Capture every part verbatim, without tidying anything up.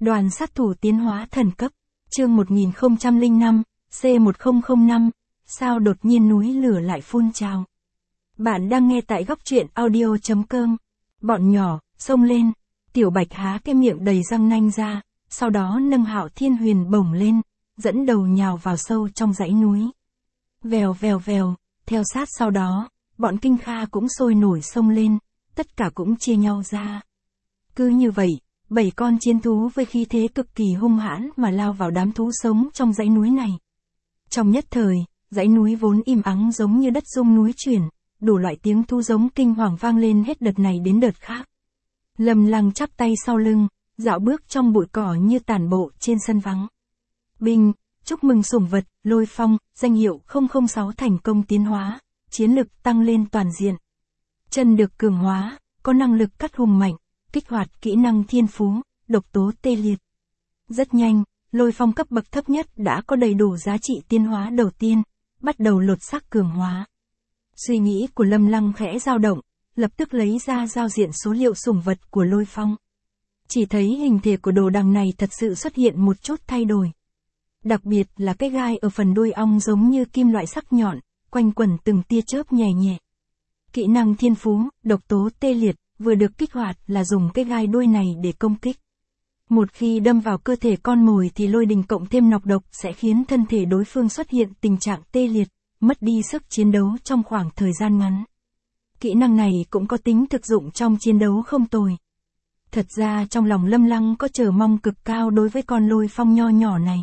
Đoàn sát thủ tiến hóa thần cấp, chương một nghìn không trăm lẻ năm, C một không không năm, sao đột nhiên núi lửa lại phun trào. Bạn đang nghe tại góc truyện audio chấm com. Bọn nhỏ, xông lên, Tiểu Bạch há cái miệng đầy răng nanh ra, sau đó nâng Hạo Thiên Huyền bổng lên, dẫn đầu nhào vào sâu trong dãy núi. Vèo vèo vèo, theo sát sau đó, bọn Kinh Kha cũng sôi nổi xông lên, tất cả cũng chia nhau ra. Cứ như vậy, bảy con chiến thú với khí thế cực kỳ hung hãn mà lao vào đám thú sống trong dãy núi này. Trong nhất thời, dãy núi vốn im ắng giống như đất rung núi chuyển, đủ loại tiếng thú giống kinh hoàng vang lên hết đợt này đến đợt khác. Lâm Lăng chắp tay sau lưng, dạo bước trong bụi cỏ như tản bộ trên sân vắng. Binh, chúc mừng sủng vật, Lôi Phong, danh hiệu không không sáu thành công tiến hóa, chiến lực tăng lên toàn diện. Chân được cường hóa, có năng lực cắt hùng mạnh, kích hoạt kỹ năng thiên phú, độc tố tê liệt. Rất nhanh, Lôi Phong cấp bậc thấp nhất đã có đầy đủ giá trị tiến hóa đầu tiên, bắt đầu lột xác cường hóa. Suy nghĩ của Lâm Lăng khẽ dao động, lập tức lấy ra giao diện số liệu sủng vật của Lôi Phong. Chỉ thấy hình thể của đồ đằng này thật sự xuất hiện một chút thay đổi. Đặc biệt là cái gai ở phần đuôi ong giống như kim loại sắc nhọn, quanh quẩn từng tia chớp nhẹ nhẹ. Kỹ năng thiên phú, độc tố tê liệt, vừa được kích hoạt là dùng cái gai đuôi này để công kích. Một khi đâm vào cơ thể con mồi thì lôi đình cộng thêm nọc độc sẽ khiến thân thể đối phương xuất hiện tình trạng tê liệt, mất đi sức chiến đấu trong khoảng thời gian ngắn. Kỹ năng này cũng có tính thực dụng trong chiến đấu không tồi. Thật ra trong lòng Lâm Lăng có chờ mong cực cao đối với con Lôi Phong nho nhỏ này.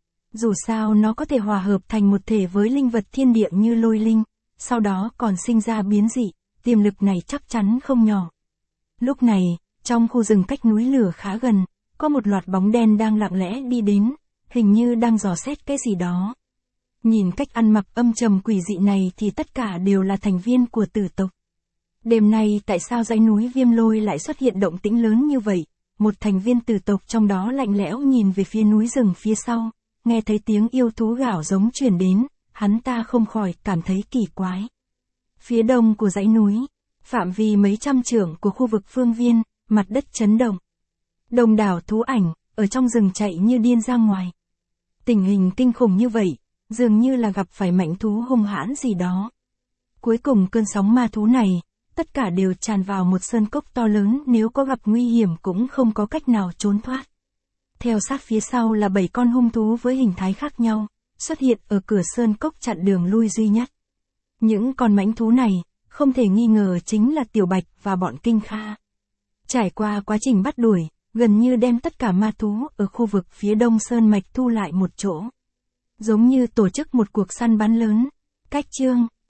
Dù sao nó có thể hòa hợp thành một thể với linh vật thiên địa như lôi linh, sau đó còn sinh ra biến dị, tiềm lực này chắc chắn không nhỏ. Lúc này, trong khu rừng cách núi lửa khá gần, có một loạt bóng đen đang lặng lẽ đi đến, hình như đang dò xét cái gì đó. Nhìn cách ăn mặc âm trầm quỷ dị này thì tất cả đều là thành viên của tử tộc. Đêm nay tại sao dãy núi Viêm Lôi lại xuất hiện động tĩnh lớn như vậy? Một thành viên tử tộc trong đó lạnh lẽo nhìn về phía núi rừng phía sau, nghe thấy tiếng yêu thú gào giống truyền đến, hắn ta không khỏi cảm thấy kỳ quái. Phía đông của dãy núi, phạm vi mấy trăm trượng của khu vực phương viên, mặt đất chấn động. Đông đảo thú ảnh, ở trong rừng chạy như điên ra ngoài. Tình hình kinh khủng như vậy, dường như là gặp phải mãnh thú hung hãn gì đó. Cuối cùng cơn sóng ma thú này, tất cả đều tràn vào một sơn cốc to lớn, nếu có gặp nguy hiểm cũng không có cách nào trốn thoát. Theo sát phía sau là bảy con hung thú với hình thái khác nhau, xuất hiện ở cửa sơn cốc chặn đường lui duy nhất. Những con mãnh thú này, không thể nghi ngờ chính là Tiểu Bạch và bọn Kinh Kha. Trải qua quá trình bắt đuổi, gần như đem tất cả ma thú ở khu vực phía đông sơn mạch thu lại một chỗ. Giống như tổ chức một cuộc săn bắn lớn. Cách chương,